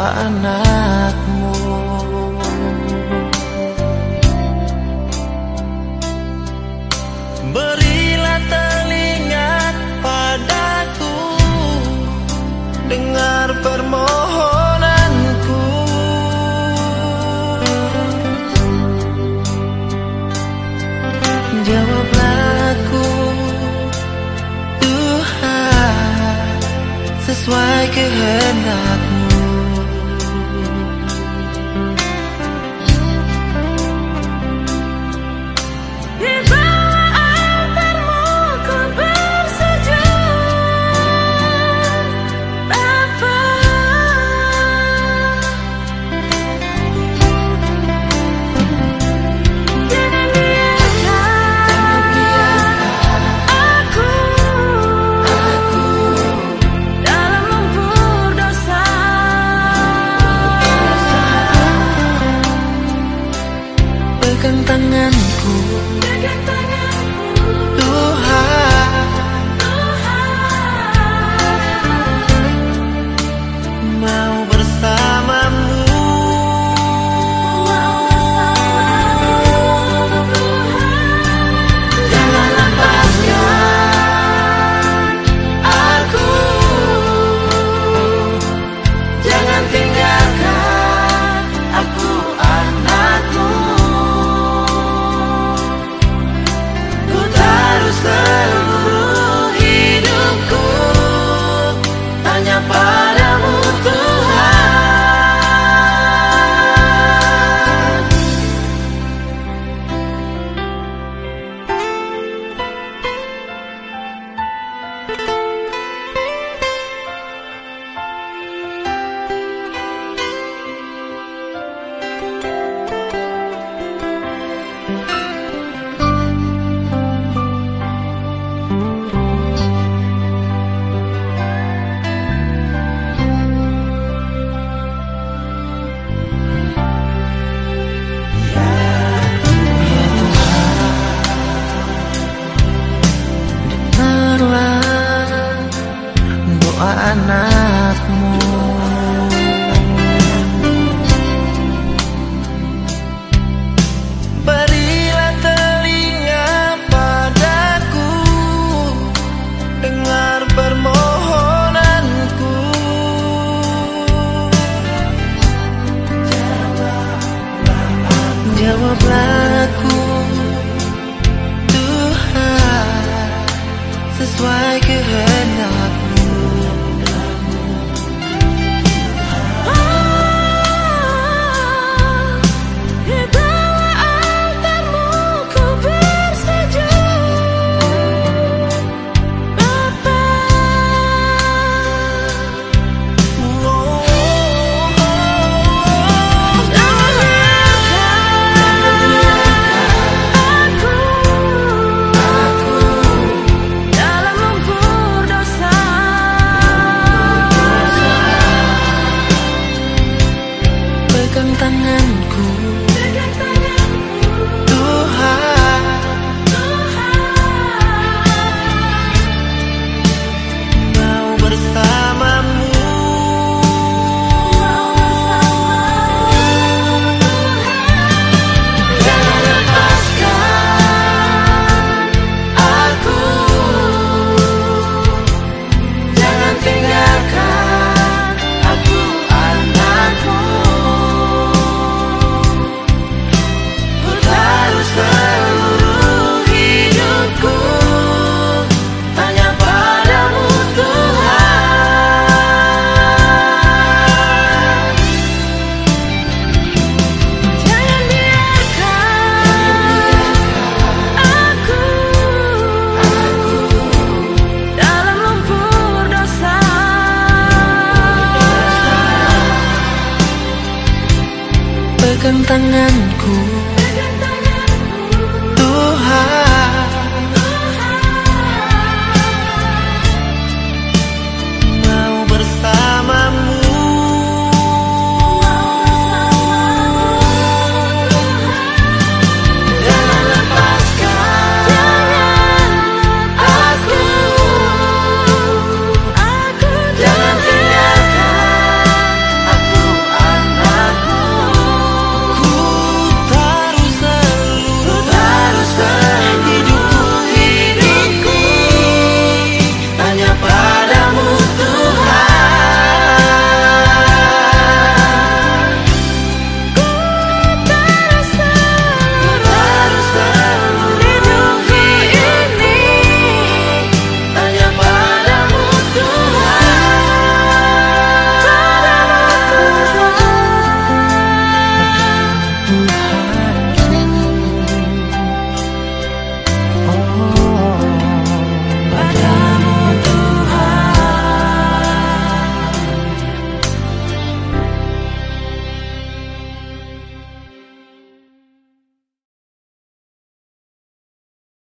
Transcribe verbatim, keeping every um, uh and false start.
doa anakmu. Berilah telinga padaku, dengar permohonanku. Jawablah aku, Tuhan, sesuai kehendakmu. Pegang tanganku, Tuhan, mau bersamamu. Jangan lepaskan aku, jangan tinggalkan aku, anakmu. Seluruh hidupku hanya padamu, Tuhan. Doa anakmu, berilah telinga padaku, dengar permohonanku. Jawablah aku, Tuhan, sesuai kehendakmu. Pegang tanganku, Tuhan, mau bersamamu. Jangan lepaskan aku, jangan tinggalkan aku, anakmu. Seluruh hidupku hanya padamu, Tuhan. Jangan biarkan aku, aku dalam lumpur dosa. Pegang tanganku,